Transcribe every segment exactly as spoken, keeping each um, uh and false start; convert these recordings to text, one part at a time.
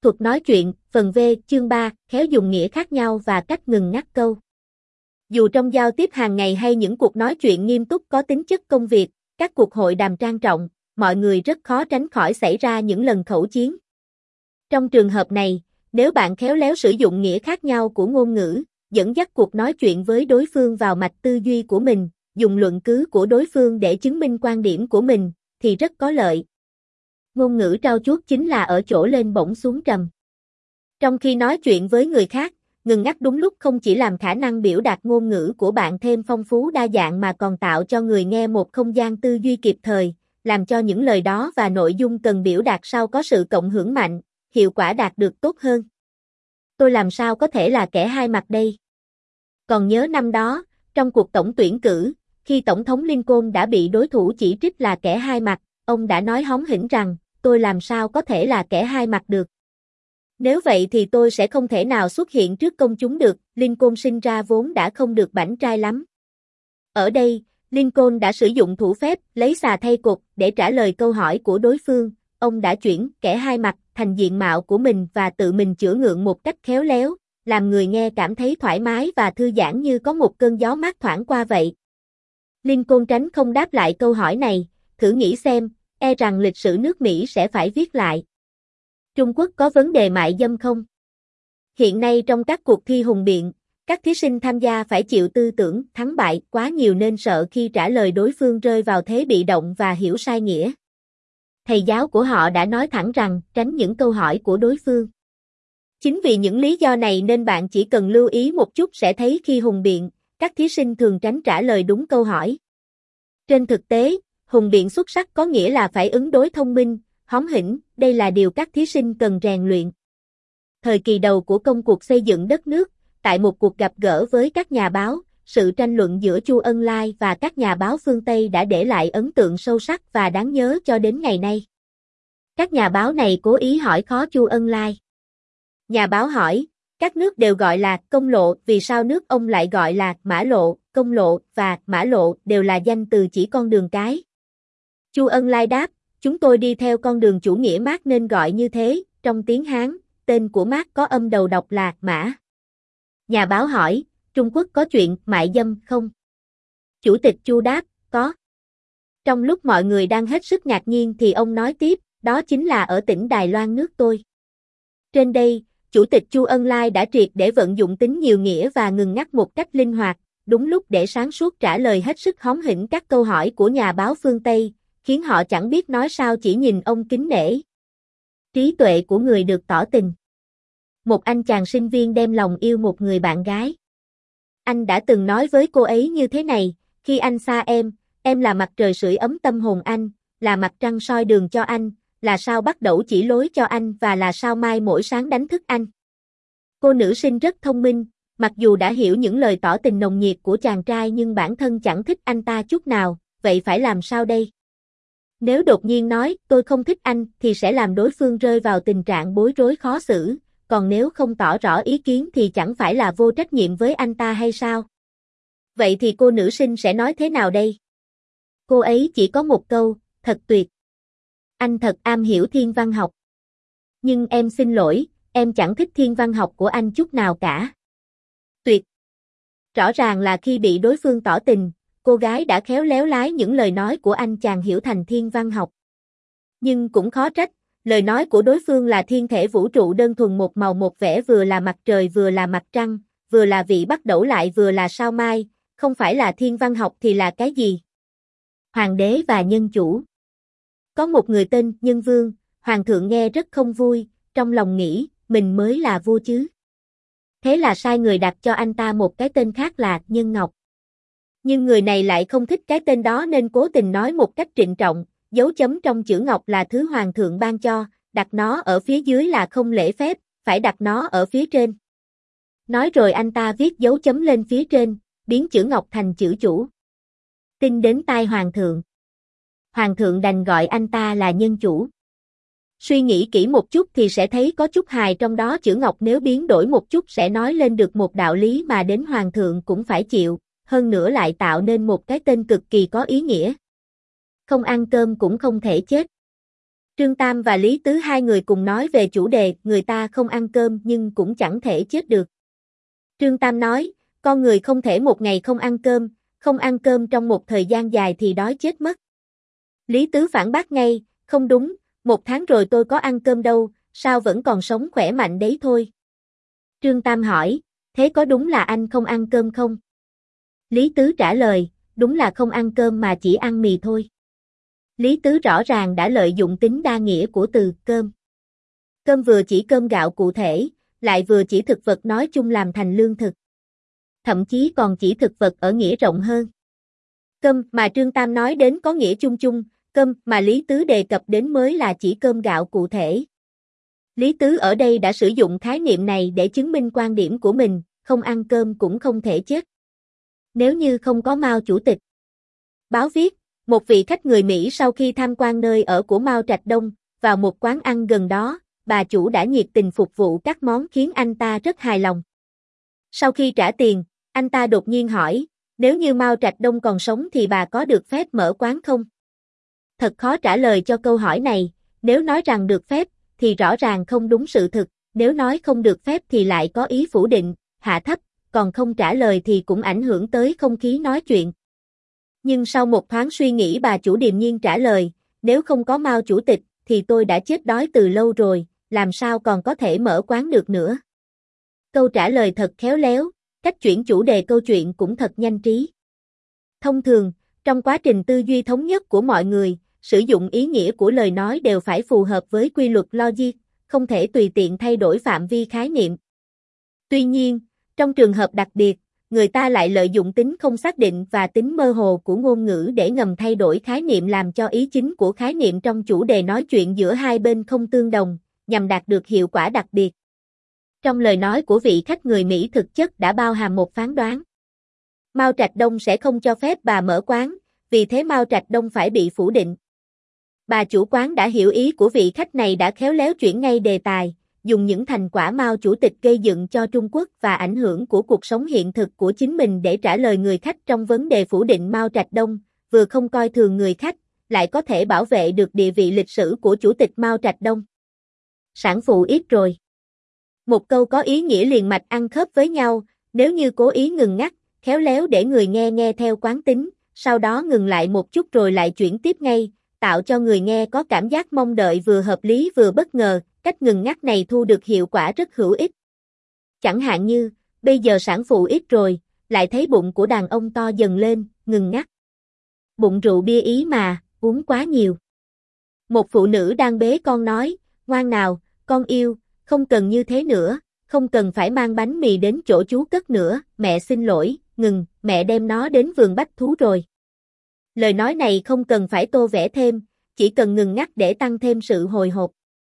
Thuật nói chuyện, phần V, chương ba, khéo dùng nghĩa khác nhau và cách ngừng ngắt câu. Dù trong giao tiếp hàng ngày hay những cuộc nói chuyện nghiêm túc có tính chất công việc, các cuộc hội đàm trang trọng, mọi người rất khó tránh khỏi xảy ra những lần khẩu chiến. Trong trường hợp này, nếu bạn khéo léo sử dụng nghĩa khác nhau của ngôn ngữ, dẫn dắt cuộc nói chuyện với đối phương vào mạch tư duy của mình, dùng luận cứ của đối phương để chứng minh quan điểm của mình, thì rất có lợi. Ngôn ngữ trau chuốt chính là ở chỗ lên bổng xuống trầm. Trong khi nói chuyện với người khác, ngừng ngắt đúng lúc không chỉ làm khả năng biểu đạt ngôn ngữ của bạn thêm phong phú đa dạng mà còn tạo cho người nghe một không gian tư duy kịp thời, làm cho những lời đó và nội dung cần biểu đạt sau có sự cộng hưởng mạnh, hiệu quả đạt được tốt hơn. Tôi làm sao có thể là kẻ hai mặt đây? Còn nhớ năm đó, trong cuộc tổng tuyển cử, khi Tổng thống Lincoln đã bị đối thủ chỉ trích là kẻ hai mặt, ông đã nói hóm hỉnh rằng, tôi làm sao có thể là kẻ hai mặt được. Nếu vậy thì tôi sẽ không thể nào xuất hiện trước công chúng được, Lincoln sinh ra vốn đã không được bảnh trai lắm. Ở đây, Lincoln đã sử dụng thủ phép lấy xà thay cột để trả lời câu hỏi của đối phương, ông đã chuyển kẻ hai mặt thành diện mạo của mình và tự mình chữa ngượng một cách khéo léo, làm người nghe cảm thấy thoải mái và thư giãn như có một cơn gió mát thoảng qua vậy. Lincoln tránh không đáp lại câu hỏi này, thử nghĩ xem, e rằng lịch sử nước Mỹ sẽ phải viết lại. Trung Quốc có vấn đề mại dâm không? Hiện nay trong các cuộc thi hùng biện, các thí sinh tham gia phải chịu tư tưởng thắng bại quá nhiều nên sợ khi trả lời đối phương rơi vào thế bị động và hiểu sai nghĩa. Thầy giáo của họ đã nói thẳng rằng tránh những câu hỏi của đối phương. Chính vì những lý do này nên bạn chỉ cần lưu ý một chút sẽ thấy khi hùng biện, các thí sinh thường tránh trả lời đúng câu hỏi. Trên thực tế, hùng biện xuất sắc có nghĩa là phải ứng đối thông minh, hóm hỉnh, đây là điều các thí sinh cần rèn luyện. Thời kỳ đầu của công cuộc xây dựng đất nước, tại một cuộc gặp gỡ với các nhà báo, sự tranh luận giữa Chu Ân Lai và các nhà báo phương Tây đã để lại ấn tượng sâu sắc và đáng nhớ cho đến ngày nay. Các nhà báo này cố ý hỏi khó Chu Ân Lai. Nhà báo hỏi, các nước đều gọi là công lộ, vì sao nước ông lại gọi là mã lộ? Công lộ và mã lộ đều là danh từ chỉ con đường cái. Chu Ân Lai đáp, chúng tôi đi theo con đường chủ nghĩa Mác nên gọi như thế, trong tiếng Hán, tên của Mác có âm đầu đọc là mã. Nhà báo hỏi, Trung Quốc có chuyện mại dâm không? Chủ tịch Chu đáp, có. Trong lúc mọi người đang hết sức ngạc nhiên thì ông nói tiếp, đó chính là ở tỉnh Đài Loan nước tôi. Trên đây, Chủ tịch Chu Ân Lai đã triệt để vận dụng tính nhiều nghĩa và ngừng ngắt một cách linh hoạt, đúng lúc để sáng suốt trả lời hết sức hóm hỉnh các câu hỏi của nhà báo phương Tây, khiến họ chẳng biết nói sao chỉ nhìn ông kính nể. Trí tuệ của người được tỏ tình. Một anh chàng sinh viên đem lòng yêu một người bạn gái. Anh đã từng nói với cô ấy như thế này, khi anh xa em, em là mặt trời sưởi ấm tâm hồn anh, là mặt trăng soi đường cho anh, là sao bắt đầu chỉ lối cho anh và là sao mai mỗi sáng đánh thức anh. Cô nữ sinh rất thông minh, mặc dù đã hiểu những lời tỏ tình nồng nhiệt của chàng trai nhưng bản thân chẳng thích anh ta chút nào, vậy phải làm sao đây? Nếu đột nhiên nói, tôi không thích anh, thì sẽ làm đối phương rơi vào tình trạng bối rối khó xử, còn nếu không tỏ rõ ý kiến thì chẳng phải là vô trách nhiệm với anh ta hay sao? Vậy thì cô nữ sinh sẽ nói thế nào đây? Cô ấy chỉ có một câu, thật tuyệt. Anh thật am hiểu thiên văn học. Nhưng em xin lỗi, em chẳng thích thiên văn học của anh chút nào cả. Tuyệt. Rõ ràng là khi bị đối phương tỏ tình, cô gái đã khéo léo lái những lời nói của anh chàng hiểu thành thiên văn học. Nhưng cũng khó trách, lời nói của đối phương là thiên thể vũ trụ đơn thuần một màu một vẻ, vừa là mặt trời vừa là mặt trăng, vừa là vị bắt đầu lại vừa là sao mai, không phải là thiên văn học thì là cái gì? Hoàng đế và nhân chủ. Có một người tên Nhân Vương, hoàng thượng nghe rất không vui, trong lòng nghĩ, mình mới là vua chứ. Thế là sai người đặt cho anh ta một cái tên khác là Nhân Ngọc. Nhưng người này lại không thích cái tên đó nên cố tình nói một cách trịnh trọng, dấu chấm trong chữ Ngọc là thứ hoàng thượng ban cho, đặt nó ở phía dưới là không lễ phép, phải đặt nó ở phía trên. Nói rồi anh ta viết dấu chấm lên phía trên, biến chữ Ngọc thành chữ chủ. Tin đến tai hoàng thượng. Hoàng thượng đành gọi anh ta là nhân chủ. Suy nghĩ kỹ một chút thì sẽ thấy có chút hài trong đó, chữ Ngọc nếu biến đổi một chút sẽ nói lên được một đạo lý mà đến hoàng thượng cũng phải chịu, hơn nữa lại tạo nên một cái tên cực kỳ có ý nghĩa. Không ăn cơm cũng không thể chết. Trương Tam và Lý Tứ hai người cùng nói về chủ đề người ta không ăn cơm nhưng cũng chẳng thể chết được. Trương Tam nói, con người không thể một ngày không ăn cơm, không ăn cơm trong một thời gian dài thì đói chết mất. Lý Tứ phản bác ngay, không đúng, một tháng rồi tôi có ăn cơm đâu, sao vẫn còn sống khỏe mạnh đấy thôi. Trương Tam hỏi, thế có đúng là anh không ăn cơm không? Lý Tứ trả lời, đúng là không ăn cơm mà chỉ ăn mì thôi. Lý Tứ rõ ràng đã lợi dụng tính đa nghĩa của từ cơm. Cơm vừa chỉ cơm gạo cụ thể, lại vừa chỉ thực vật nói chung làm thành lương thực. Thậm chí còn chỉ thực vật ở nghĩa rộng hơn. Cơm mà Trương Tam nói đến có nghĩa chung chung, cơm mà Lý Tứ đề cập đến mới là chỉ cơm gạo cụ thể. Lý Tứ ở đây đã sử dụng khái niệm này để chứng minh quan điểm của mình, không ăn cơm cũng không thể chết. Nếu như không có Mao Chủ tịch. Báo viết, một vị khách người Mỹ sau khi tham quan nơi ở của Mao Trạch Đông, vào một quán ăn gần đó, bà chủ đã nhiệt tình phục vụ các món khiến anh ta rất hài lòng. Sau khi trả tiền, anh ta đột nhiên hỏi, nếu như Mao Trạch Đông còn sống thì bà có được phép mở quán không? Thật khó trả lời cho câu hỏi này, nếu nói rằng được phép, thì rõ ràng không đúng sự thực, nếu nói không được phép thì lại có ý phủ định, hạ thấp, còn không trả lời thì cũng ảnh hưởng tới không khí nói chuyện. Nhưng sau một thoáng suy nghĩ bà chủ điềm nhiên trả lời, nếu không có Mao Chủ tịch, thì tôi đã chết đói từ lâu rồi, làm sao còn có thể mở quán được nữa. Câu trả lời thật khéo léo, cách chuyển chủ đề câu chuyện cũng thật nhanh trí. Thông thường, trong quá trình tư duy thống nhất của mọi người, sử dụng ý nghĩa của lời nói đều phải phù hợp với quy luật logic, không thể tùy tiện thay đổi phạm vi khái niệm. Tuy nhiên, trong trường hợp đặc biệt, người ta lại lợi dụng tính không xác định và tính mơ hồ của ngôn ngữ để ngầm thay đổi khái niệm làm cho ý chính của khái niệm trong chủ đề nói chuyện giữa hai bên không tương đồng, nhằm đạt được hiệu quả đặc biệt. Trong lời nói của vị khách người Mỹ thực chất đã bao hàm một phán đoán. Mao Trạch Đông sẽ không cho phép bà mở quán, vì thế Mao Trạch Đông phải bị phủ định. Bà chủ quán đã hiểu ý của vị khách này đã khéo léo chuyển ngay đề tài, dùng những thành quả Mao Chủ tịch gây dựng cho Trung Quốc và ảnh hưởng của cuộc sống hiện thực của chính mình để trả lời người khách trong vấn đề phủ định Mao Trạch Đông, vừa không coi thường người khách, lại có thể bảo vệ được địa vị lịch sử của Chủ tịch Mao Trạch Đông. Sản phụ ít rồi. Một câu có ý nghĩa liền mạch ăn khớp với nhau, nếu như cố ý ngừng ngắt, khéo léo để người nghe nghe theo quán tính, sau đó ngừng lại một chút rồi lại chuyển tiếp ngay, tạo cho người nghe có cảm giác mong đợi vừa hợp lý vừa bất ngờ, cách ngừng ngắt này thu được hiệu quả rất hữu ích. Chẳng hạn như, bây giờ sản phụ ít rồi, lại thấy bụng của đàn ông to dần lên, ngừng ngắt. Bụng rượu bia ý mà, uống quá nhiều. Một phụ nữ đang bế con nói, ngoan nào, con yêu, không cần như thế nữa, không cần phải mang bánh mì đến chỗ chú cất nữa, mẹ xin lỗi, ngừng, mẹ đem nó đến vườn bách thú rồi. Lời nói này không cần phải tô vẽ thêm, chỉ cần ngừng ngắt để tăng thêm sự hồi hộp.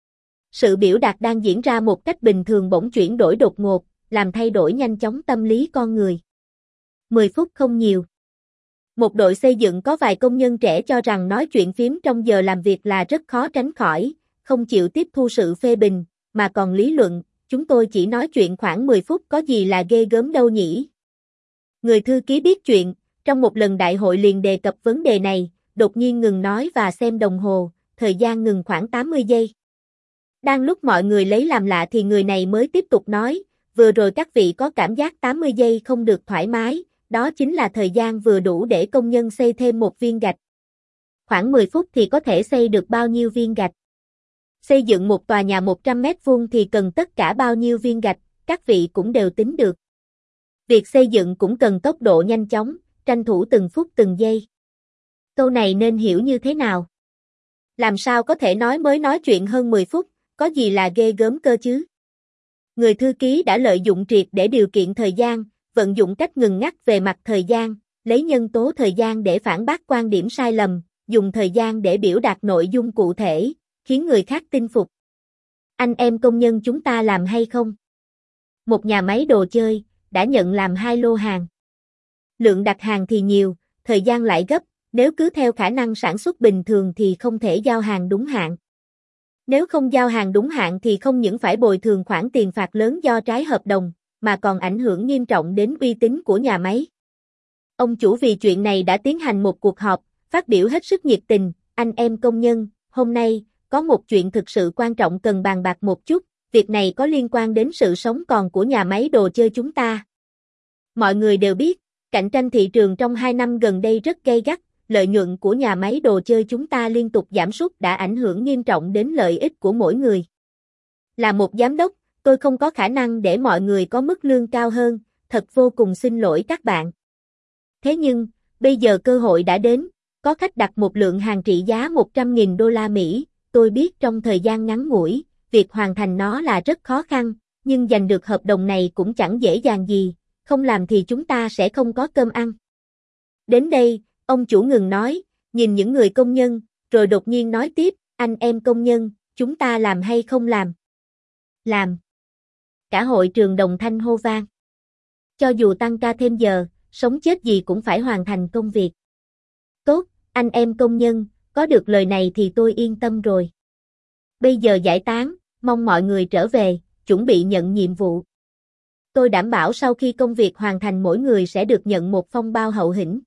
Sự biểu đạt đang diễn ra một cách bình thường bỗng chuyển đổi đột ngột, làm thay đổi nhanh chóng tâm lý con người. mười phút không nhiều. Một đội xây dựng có vài công nhân trẻ cho rằng nói chuyện phím trong giờ làm việc là rất khó tránh khỏi, không chịu tiếp thu sự phê bình, mà còn lý luận, chúng tôi chỉ nói chuyện khoảng mười phút có gì là ghê gớm đâu nhỉ. Người thư ký biết chuyện, trong một lần đại hội liền đề cập vấn đề này, đột nhiên ngừng nói và xem đồng hồ, thời gian ngừng khoảng tám mươi giây. Đang lúc mọi người lấy làm lạ thì người này mới tiếp tục nói, vừa rồi các vị có cảm giác tám mươi giây không được thoải mái, đó chính là thời gian vừa đủ để công nhân xây thêm một viên gạch. Khoảng mười phút thì có thể xây được bao nhiêu viên gạch? Xây dựng một tòa nhà một trăm mét vuông thì cần tất cả bao nhiêu viên gạch, các vị cũng đều tính được. Việc xây dựng cũng cần tốc độ nhanh chóng, tranh thủ từng phút từng giây. Câu này nên hiểu như thế nào? Làm sao có thể nói mới nói chuyện hơn mười phút, có gì là ghê gớm cơ chứ? Người thư ký đã lợi dụng triệt để điều kiện thời gian, vận dụng cách ngừng ngắt về mặt thời gian, lấy nhân tố thời gian để phản bác quan điểm sai lầm, dùng thời gian để biểu đạt nội dung cụ thể, khiến người khác tin phục. Anh em công nhân chúng ta làm hay không? Một nhà máy đồ chơi, đã nhận làm hai lô hàng. Lượng đặt hàng thì nhiều, thời gian lại gấp, nếu cứ theo khả năng sản xuất bình thường thì không thể giao hàng đúng hạn. Nếu không giao hàng đúng hạn thì không những phải bồi thường khoản tiền phạt lớn do trái hợp đồng, mà còn ảnh hưởng nghiêm trọng đến uy tín của nhà máy. Ông chủ vì chuyện này đã tiến hành một cuộc họp, phát biểu hết sức nhiệt tình, anh em công nhân, hôm nay, có một chuyện thực sự quan trọng cần bàn bạc một chút, việc này có liên quan đến sự sống còn của nhà máy đồ chơi chúng ta. Mọi người đều biết, cạnh tranh thị trường trong hai năm gần đây rất gay gắt, lợi nhuận của nhà máy đồ chơi chúng ta liên tục giảm sút đã ảnh hưởng nghiêm trọng đến lợi ích của mỗi người. Là một giám đốc, tôi không có khả năng để mọi người có mức lương cao hơn, thật vô cùng xin lỗi các bạn. Thế nhưng, bây giờ cơ hội đã đến, có khách đặt một lượng hàng trị giá một trăm nghìn đô la Mỹ, tôi biết trong thời gian ngắn ngủi, việc hoàn thành nó là rất khó khăn, nhưng giành được hợp đồng này cũng chẳng dễ dàng gì, không làm thì chúng ta sẽ không có cơm ăn. Đến đây, ông chủ ngừng nói, nhìn những người công nhân, rồi đột nhiên nói tiếp, anh em công nhân, chúng ta làm hay không làm? Làm. Cả hội trường đồng thanh hô vang. Cho dù tăng ca thêm giờ, sống chết gì cũng phải hoàn thành công việc. Tốt, anh em công nhân, có được lời này thì tôi yên tâm rồi. Bây giờ giải tán, mong mọi người trở về, chuẩn bị nhận nhiệm vụ. Tôi đảm bảo sau khi công việc hoàn thành mỗi người sẽ được nhận một phong bao hậu hĩnh.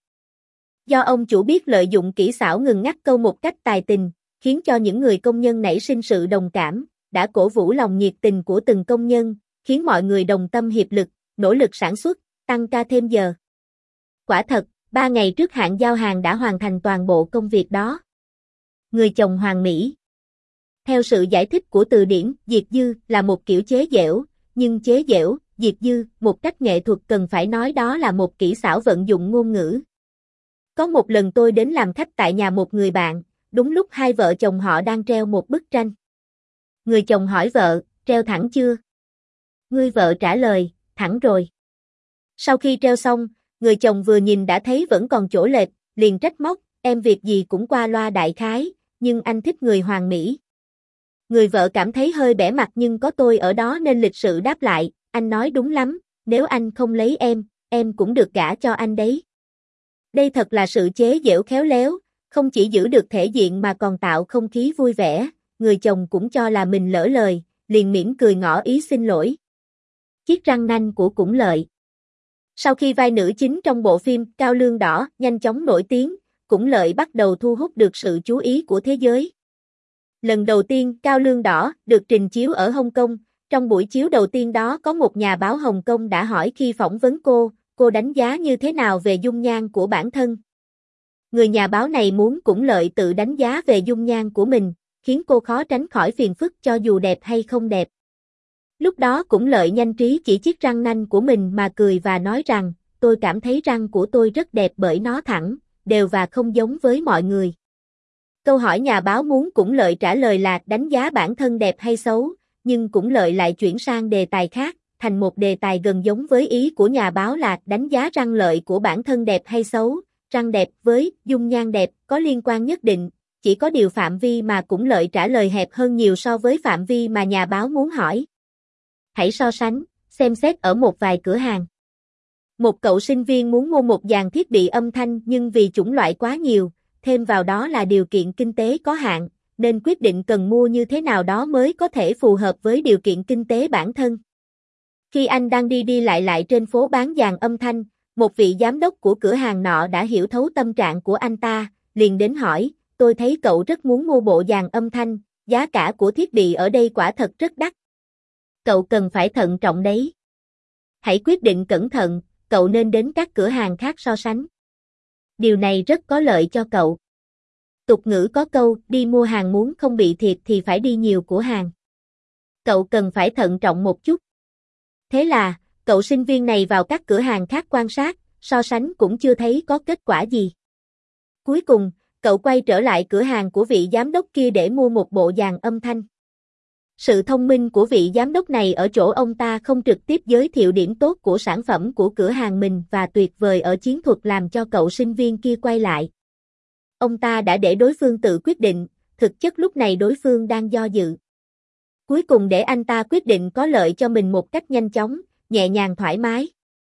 Do ông chủ biết lợi dụng kỹ xảo ngừng ngắt câu một cách tài tình, khiến cho những người công nhân nảy sinh sự đồng cảm, đã cổ vũ lòng nhiệt tình của từng công nhân, khiến mọi người đồng tâm hiệp lực, nỗ lực sản xuất, tăng ca thêm giờ. Quả thật, ba ngày trước hạn giao hàng đã hoàn thành toàn bộ công việc đó. Người chồng hoàn mỹ. Theo sự giải thích của từ điển, diệt dư là một kiểu chế giễu, nhưng chế giễu, diệt dư, một cách nghệ thuật cần phải nói đó là một kỹ xảo vận dụng ngôn ngữ. Có một lần tôi đến làm khách tại nhà một người bạn, đúng lúc hai vợ chồng họ đang treo một bức tranh. Người chồng hỏi vợ, treo thẳng chưa? Người vợ trả lời, thẳng rồi. Sau khi treo xong, người chồng vừa nhìn đã thấy vẫn còn chỗ lệch, liền trách móc, em việc gì cũng qua loa đại khái, nhưng anh thích người hoàn mỹ. Người vợ cảm thấy hơi bẽ mặt nhưng có tôi ở đó nên lịch sự đáp lại, anh nói đúng lắm, nếu anh không lấy em, em cũng được gả cho anh đấy. Đây thật là sự chế giễu khéo léo, không chỉ giữ được thể diện mà còn tạo không khí vui vẻ, người chồng cũng cho là mình lỡ lời, liền mỉm cười ngỏ ý xin lỗi. Chiếc răng nanh của Cũng Lợi. Sau khi vai nữ chính trong bộ phim Cao Lương Đỏ nhanh chóng nổi tiếng, Cũng Lợi bắt đầu thu hút được sự chú ý của thế giới. Lần đầu tiên Cao Lương Đỏ được trình chiếu ở Hồng Kông, trong buổi chiếu đầu tiên đó có một nhà báo Hồng Kông đã hỏi khi phỏng vấn cô, cô đánh giá như thế nào về dung nhan của bản thân. Người nhà báo này muốn Cũng Lợi tự đánh giá về dung nhan của mình, khiến cô khó tránh khỏi phiền phức cho dù đẹp hay không đẹp. Lúc đó Cũng Lợi nhanh trí chỉ chiếc răng nanh của mình mà cười và nói rằng, tôi cảm thấy răng của tôi rất đẹp bởi nó thẳng, đều và không giống với mọi người. Câu hỏi nhà báo muốn Cũng Lợi trả lời là đánh giá bản thân đẹp hay xấu, nhưng Cũng Lợi lại chuyển sang đề tài khác, thành một đề tài gần giống với ý của nhà báo là đánh giá răng lợi của bản thân đẹp hay xấu. Răng đẹp với dung nhan đẹp có liên quan nhất định, chỉ có điều phạm vi mà Cũng Lợi trả lời hẹp hơn nhiều so với phạm vi mà nhà báo muốn hỏi. Hãy so sánh, xem xét ở một vài cửa hàng. Một cậu sinh viên muốn mua một dàn thiết bị âm thanh nhưng vì chủng loại quá nhiều, thêm vào đó là điều kiện kinh tế có hạn, nên quyết định cần mua như thế nào đó mới có thể phù hợp với điều kiện kinh tế bản thân. Khi anh đang đi đi lại lại trên phố bán dàn âm thanh, một vị giám đốc của cửa hàng nọ đã hiểu thấu tâm trạng của anh ta, liền đến hỏi, tôi thấy cậu rất muốn mua bộ dàn âm thanh, giá cả của thiết bị ở đây quả thật rất đắt. Cậu cần phải thận trọng đấy. Hãy quyết định cẩn thận, cậu nên đến các cửa hàng khác so sánh. Điều này rất có lợi cho cậu. Tục ngữ có câu, đi mua hàng muốn không bị thiệt thì phải đi nhiều cửa hàng. Cậu cần phải thận trọng một chút. Thế là, cậu sinh viên này vào các cửa hàng khác quan sát, so sánh cũng chưa thấy có kết quả gì. Cuối cùng, cậu quay trở lại cửa hàng của vị giám đốc kia để mua một bộ dàn âm thanh. Sự thông minh của vị giám đốc này ở chỗ ông ta không trực tiếp giới thiệu điểm tốt của sản phẩm của cửa hàng mình và tuyệt vời ở chiến thuật làm cho cậu sinh viên kia quay lại. Ông ta đã để đối phương tự quyết định, thực chất lúc này đối phương đang do dự. Cuối cùng để anh ta quyết định có lợi cho mình một cách nhanh chóng, nhẹ nhàng thoải mái.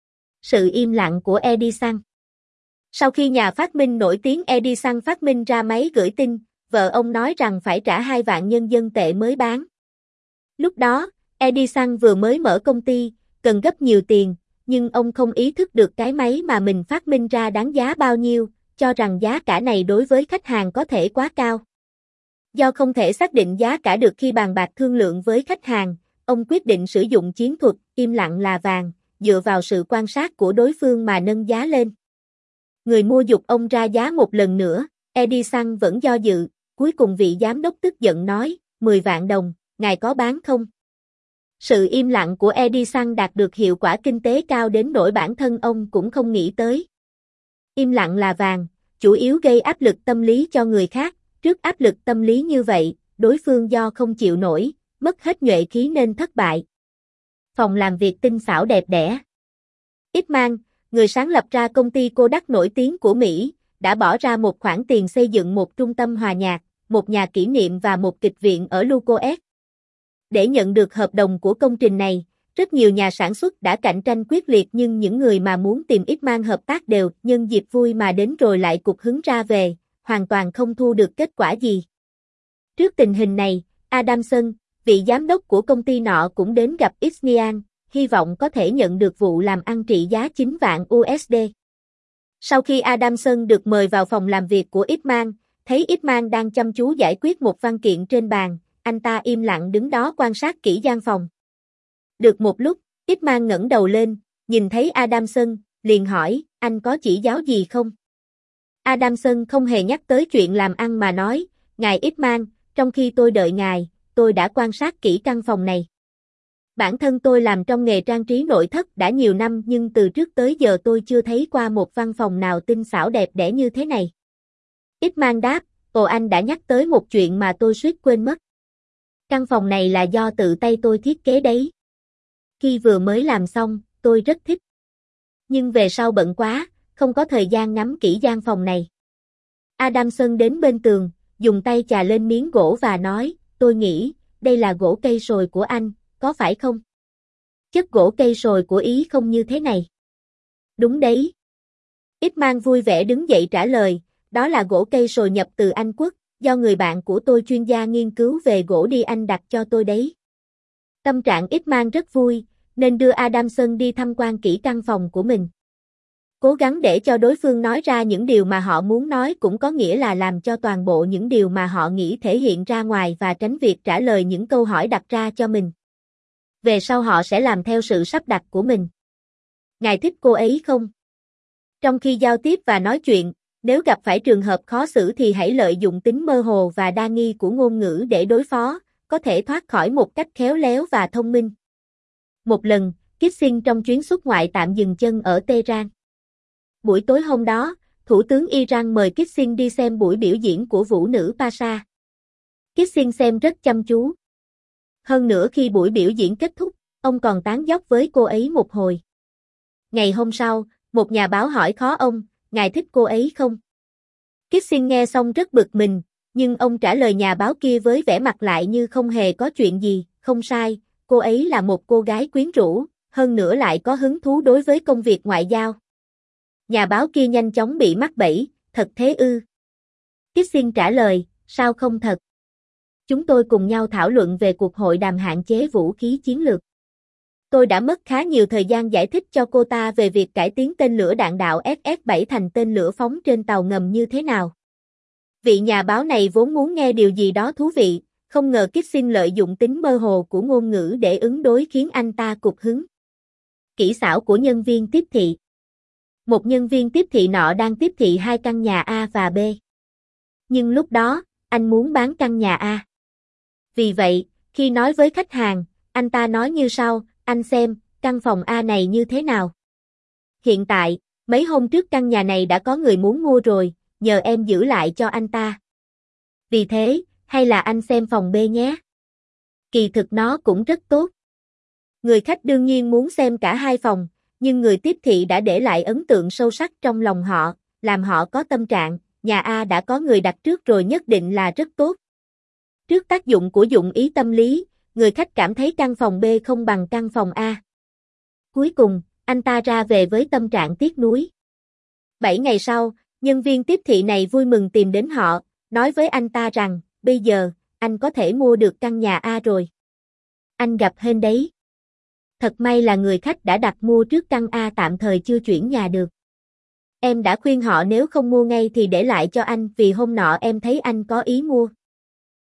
Sự im lặng của Edison. Sau khi nhà phát minh nổi tiếng Edison phát minh ra máy gửi tin, vợ ông nói rằng phải trả hai vạn nhân dân tệ mới bán. Lúc đó, Edison vừa mới mở công ty, cần gấp nhiều tiền, nhưng ông không ý thức được cái máy mà mình phát minh ra đáng giá bao nhiêu, cho rằng giá cả này đối với khách hàng có thể quá cao. Do không thể xác định giá cả được khi bàn bạc thương lượng với khách hàng, ông quyết định sử dụng chiến thuật im lặng là vàng, dựa vào sự quan sát của đối phương mà nâng giá lên. Người mua giục ông ra giá một lần nữa, Edison vẫn do dự, cuối cùng vị giám đốc tức giận nói, mười vạn đồng, ngài có bán không? Sự im lặng của Edison đạt được hiệu quả kinh tế cao đến nỗi bản thân ông cũng không nghĩ tới. Im lặng là vàng, chủ yếu gây áp lực tâm lý cho người khác, trước áp lực tâm lý như vậy, đối phương do không chịu nổi, mất hết nhuệ khí nên thất bại. Phòng làm việc tinh xảo đẹp đẽ. Eastman, người sáng lập ra công ty Kodak nổi tiếng của Mỹ, đã bỏ ra một khoản tiền xây dựng một trung tâm hòa nhạc, một nhà kỷ niệm và một kịch viện ở Lugoes. Để nhận được hợp đồng của công trình này, rất nhiều nhà sản xuất đã cạnh tranh quyết liệt nhưng những người mà muốn tìm Eastman hợp tác đều nhân dịp vui mà đến rồi lại cục hứng ra về, hoàn toàn không thu được kết quả gì. Trước tình hình này, Adamson, vị giám đốc của công ty nọ cũng đến gặp Eastman, hy vọng có thể nhận được vụ làm ăn trị giá chín vạn u ét đê. Sau khi Adamson được mời vào phòng làm việc của Eastman, thấy Eastman đang chăm chú giải quyết một văn kiện trên bàn, anh ta im lặng đứng đó quan sát kỹ gian phòng. Được một lúc, Eastman ngẩng đầu lên, nhìn thấy Adamson, liền hỏi, anh có chỉ giáo gì không? Adamson không hề nhắc tới chuyện làm ăn mà nói, ngài Eastman, trong khi tôi đợi ngài, tôi đã quan sát kỹ căn phòng này. Bản thân tôi làm trong nghề trang trí nội thất đã nhiều năm nhưng từ trước tới giờ tôi chưa thấy qua một văn phòng nào tinh xảo đẹp đẽ như thế này. Eastman đáp, ồ anh đã nhắc tới một chuyện mà tôi suýt quên mất. Căn phòng này là do tự tay tôi thiết kế đấy. Khi vừa mới làm xong, tôi rất thích. Nhưng về sau bận quá, không có thời gian ngắm kỹ gian phòng này. Adamson đến bên tường, dùng tay chà lên miếng gỗ và nói, tôi nghĩ, đây là gỗ cây sồi của anh, có phải không? Chất gỗ cây sồi của Ý không như thế này. Đúng đấy. Eastman vui vẻ đứng dậy trả lời, đó là gỗ cây sồi nhập từ Anh Quốc, do người bạn của tôi chuyên gia nghiên cứu về gỗ đi Anh đặt cho tôi đấy. Tâm trạng Eastman rất vui, nên đưa Adamson đi tham quan kỹ căn phòng của mình. Cố gắng để cho đối phương nói ra những điều mà họ muốn nói cũng có nghĩa là làm cho toàn bộ những điều mà họ nghĩ thể hiện ra ngoài và tránh việc trả lời những câu hỏi đặt ra cho mình. Về sau họ sẽ làm theo sự sắp đặt của mình. Ngài thích cô ấy không? Trong khi giao tiếp và nói chuyện, nếu gặp phải trường hợp khó xử thì hãy lợi dụng tính mơ hồ và đa nghi của ngôn ngữ để đối phó, có thể thoát khỏi một cách khéo léo và thông minh. Một lần, Kissinger trong chuyến xuất ngoại tạm dừng chân ở Tehran. Buổi tối hôm đó, Thủ tướng Iran mời Kissinger đi xem buổi biểu diễn của vũ nữ Pasha. Kissinger xem rất chăm chú. Hơn nữa khi buổi biểu diễn kết thúc, ông còn tán dóc với cô ấy một hồi. Ngày hôm sau, một nhà báo hỏi khó ông, ngài thích cô ấy không? Kissinger nghe xong rất bực mình, nhưng ông trả lời nhà báo kia với vẻ mặt lại như không hề có chuyện gì, không sai, cô ấy là một cô gái quyến rũ, hơn nữa lại có hứng thú đối với công việc ngoại giao. Nhà báo kia nhanh chóng bị mắc bẫy, thật thế ư? Kissinger trả lời, sao không thật? Chúng tôi cùng nhau thảo luận về cuộc hội đàm hạn chế vũ khí chiến lược. Tôi đã mất khá nhiều thời gian giải thích cho cô ta về việc cải tiến tên lửa đạn đạo S S bảy thành tên lửa phóng trên tàu ngầm như thế nào. Vị nhà báo này vốn muốn nghe điều gì đó thú vị, không ngờ Kissinger lợi dụng tính mơ hồ của ngôn ngữ để ứng đối khiến anh ta cục hứng. Kỹ xảo của nhân viên tiếp thị. Một nhân viên tiếp thị nọ đang tiếp thị hai căn nhà A và B. Nhưng lúc đó, anh muốn bán căn nhà A. Vì vậy, khi nói với khách hàng, anh ta nói như sau, anh xem, căn phòng A này như thế nào? Hiện tại, mấy hôm trước căn nhà này đã có người muốn mua rồi, nhờ em giữ lại cho anh ta. Vì thế, hay là anh xem phòng B nhé. Kỳ thực nó cũng rất tốt. Người khách đương nhiên muốn xem cả hai phòng, nhưng người tiếp thị đã để lại ấn tượng sâu sắc trong lòng họ, làm họ có tâm trạng, nhà A đã có người đặt trước rồi nhất định là rất tốt. Trước tác dụng của dụng ý tâm lý, người khách cảm thấy căn phòng B không bằng căn phòng A. Cuối cùng, anh ta ra về với tâm trạng tiếc nuối. Bảy ngày sau, nhân viên tiếp thị này vui mừng tìm đến họ, nói với anh ta rằng, bây giờ, anh có thể mua được căn nhà A rồi. Anh gặp hên đấy. Thật may là người khách đã đặt mua trước căn A tạm thời chưa chuyển nhà được. Em đã khuyên họ nếu không mua ngay thì để lại cho anh vì hôm nọ em thấy anh có ý mua.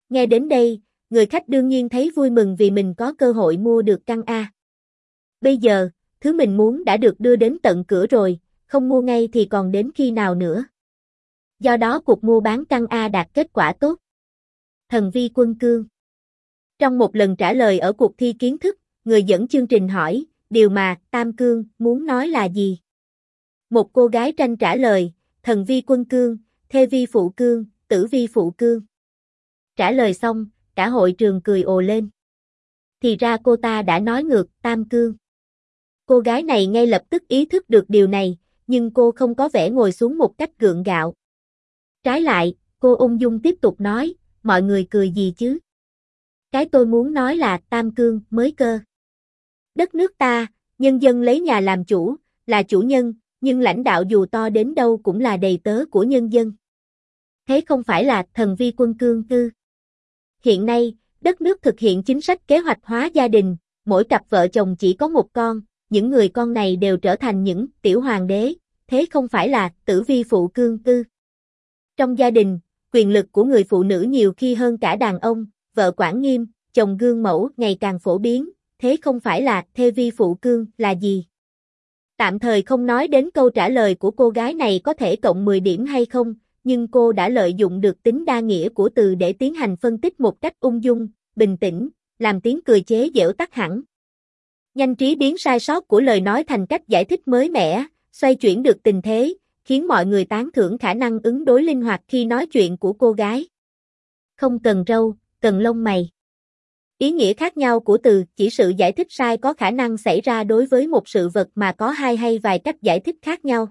Nghe đến đây, người khách đương nhiên thấy vui mừng vì mình có cơ hội mua được căn A. Bây giờ, thứ mình muốn đã được đưa đến tận cửa rồi, không mua ngay thì còn đến khi nào nữa. Do đó cuộc mua bán căn A đạt kết quả tốt. Thần Vi Quân Cương. Trong một lần trả lời ở cuộc thi kiến thức, người dẫn chương trình hỏi, điều mà Tam Cương muốn nói là gì? Một cô gái tranh trả lời, thần vi quân cương, thê vi phụ cương, tử vi phụ cương. Trả lời xong, cả hội trường cười ồ lên. Thì ra cô ta đã nói ngược Tam Cương. Cô gái này ngay lập tức ý thức được điều này, nhưng cô không có vẻ ngồi xuống một cách gượng gạo. Trái lại, cô ung dung tiếp tục nói, mọi người cười gì chứ? Cái tôi muốn nói là Tam Cương mới cơ. Đất nước ta, nhân dân lấy nhà làm chủ, là chủ nhân, nhưng lãnh đạo dù to đến đâu cũng là đầy tớ của nhân dân. Thế không phải là thần vi quân cương ư? Hiện nay, đất nước thực hiện chính sách kế hoạch hóa gia đình, mỗi cặp vợ chồng chỉ có một con, những người con này đều trở thành những tiểu hoàng đế, thế không phải là tử vi phụ cương ư? Trong gia đình, quyền lực của người phụ nữ nhiều khi hơn cả đàn ông, vợ quản nghiêm, chồng gương mẫu ngày càng phổ biến, thế không phải là thê vi phụ cương là gì? Tạm thời không nói đến câu trả lời của cô gái này có thể cộng mười điểm hay không, nhưng cô đã lợi dụng được tính đa nghĩa của từ để tiến hành phân tích một cách ung dung, bình tĩnh, làm tiếng cười chế giễu tắt hẳn. Nhanh trí biến sai sót của lời nói thành cách giải thích mới mẻ, xoay chuyển được tình thế, khiến mọi người tán thưởng khả năng ứng đối linh hoạt khi nói chuyện của cô gái. Không cần râu, cần lông mày. Ý nghĩa khác nhau của từ chỉ sự giải thích sai có khả năng xảy ra đối với một sự vật mà có hai hay vài cách giải thích khác nhau.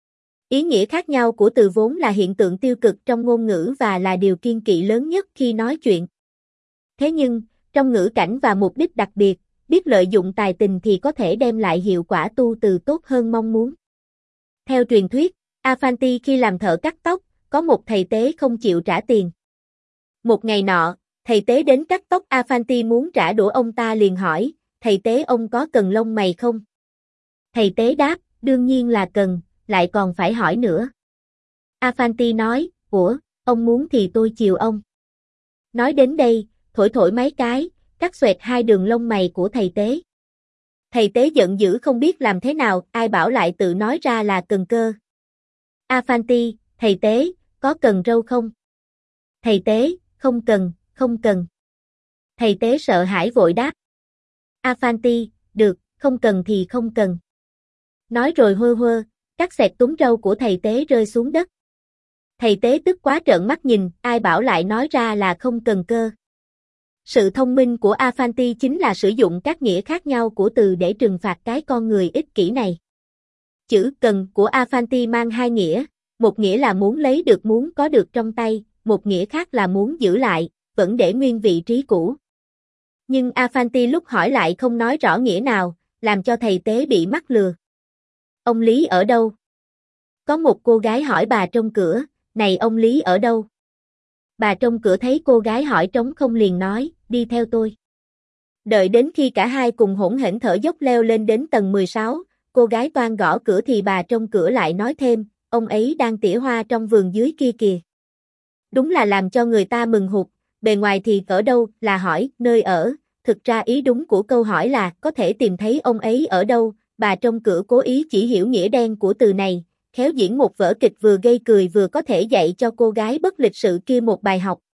Ý nghĩa khác nhau của từ vốn là hiện tượng tiêu cực trong ngôn ngữ và là điều kiêng kỵ lớn nhất khi nói chuyện. Thế nhưng, trong ngữ cảnh và mục đích đặc biệt, biết lợi dụng tài tình thì có thể đem lại hiệu quả tu từ tốt hơn mong muốn. Theo truyền thuyết, Aphanti khi làm thợ cắt tóc, có một thầy tế không chịu trả tiền. Một ngày nọ, thầy tế đến cắt tóc Aphanti muốn trả đũa ông ta liền hỏi, thầy tế ông có cần lông mày không? Thầy tế đáp, đương nhiên là cần, lại còn phải hỏi nữa. Aphanti nói, ủa, ông muốn thì tôi chiều ông. Nói đến đây, thổi thổi mấy cái, cắt xoẹt hai đường lông mày của thầy tế. Thầy tế giận dữ không biết làm thế nào, ai bảo lại tự nói ra là cần cơ. Aphanti, thầy tế, có cần râu không? Thầy tế, không cần, không cần. Thầy tế sợ hãi vội đáp. Aphanti, được, không cần thì không cần. Nói rồi hơ hơ, cắt xẹt túm râu của thầy tế rơi xuống đất. Thầy tế tức quá trợn mắt nhìn, ai bảo lại nói ra là không cần cơ. Sự thông minh của Aphanti chính là sử dụng các nghĩa khác nhau của từ để trừng phạt cái con người ích kỷ này. Chữ cần của Aphanti mang hai nghĩa, một nghĩa là muốn lấy được muốn có được trong tay, một nghĩa khác là muốn giữ lại, vẫn để nguyên vị trí cũ. Nhưng Aphanti lúc hỏi lại không nói rõ nghĩa nào, làm cho thầy tế bị mắc lừa. Ông Lý ở đâu? Có một cô gái hỏi bà trong cửa, này ông Lý ở đâu? Bà trong cửa thấy cô gái hỏi trống không liền nói, đi theo tôi. Đợi đến khi cả hai cùng hỗn hển thở dốc leo lên đến tầng mười sáu, cô gái toan gõ cửa thì bà trong cửa lại nói thêm, ông ấy đang tỉa hoa trong vườn dưới kia kìa. Đúng là làm cho người ta mừng hụt, bề ngoài thì ở đâu là hỏi nơi ở, thực ra ý đúng của câu hỏi là có thể tìm thấy ông ấy ở đâu, bà trong cửa cố ý chỉ hiểu nghĩa đen của từ này, khéo diễn một vở kịch vừa gây cười vừa có thể dạy cho cô gái bất lịch sự kia một bài học.